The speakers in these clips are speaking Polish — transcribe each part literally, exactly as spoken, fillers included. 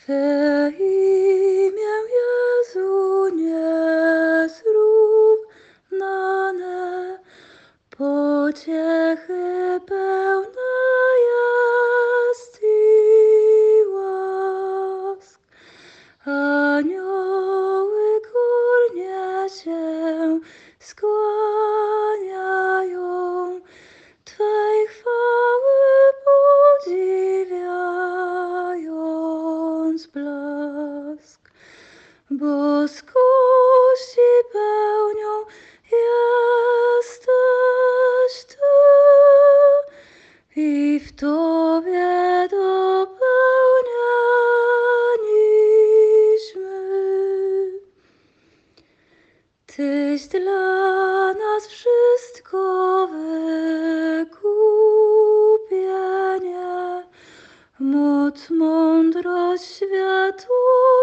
Twe imię, Jezu, niezrównane, pociechy pełne jest i łask. Anioły górnie się skłaniają, Twej chwały podziwiając blask. Boskości pełnią jesteś Ty i w Tobie dopełnialiśmy. Tyś dla nas wszystko wykupienie, moc, mądrość, światło,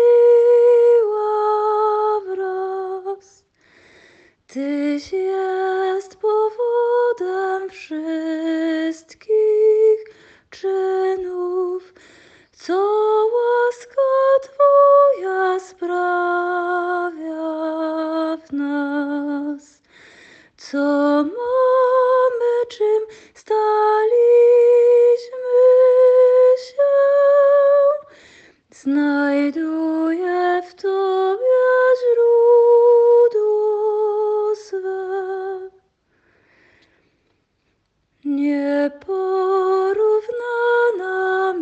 siła wraz. Tyś jest powodem wszystkich czynów, co łaska Twoja sprawia w nas. Co mamy, czym staliśmy się, znajduje w Tobie źródło swe. Nieporównana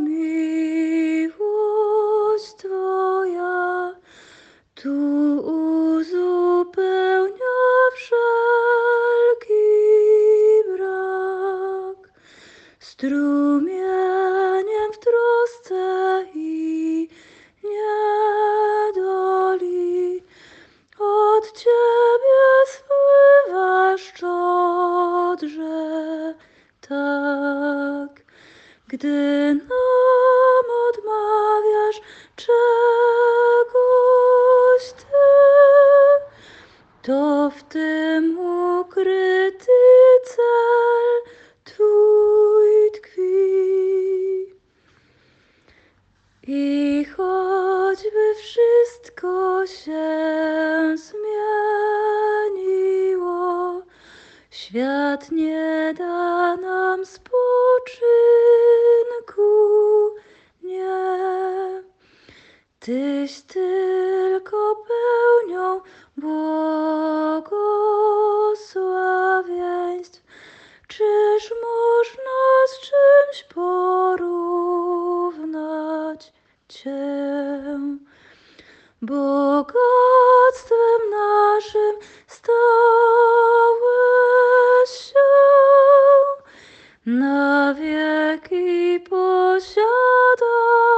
miłość Twoja tu uzupełnia wszelki brak. Strumieniem w trosce i niedoli od Ciebie spływa szczodrze tak. Gdy nam odmawiasz czegoś Ty, to w tym ukryty cel Twój tkwi. I choćby wszystko się zmieniło, świat nie da nam spoczynku, nie. Tyś tylko pełnią błogosławieństw. Czyż można z czymś porównać Cię? Bogactwem naszym stałeś się, na wieki posiadać.